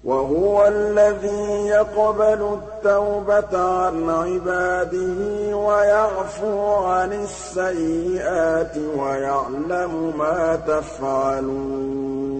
وَهُوَ الَّذِي يَقْبَلُ التَّوْبَةَ عَنْ عِبَادِهِ وَيَعْفُو عَنِ السَّيِّئَاتِ وَيَعْلَمُ مَا تَفْعَلُونَ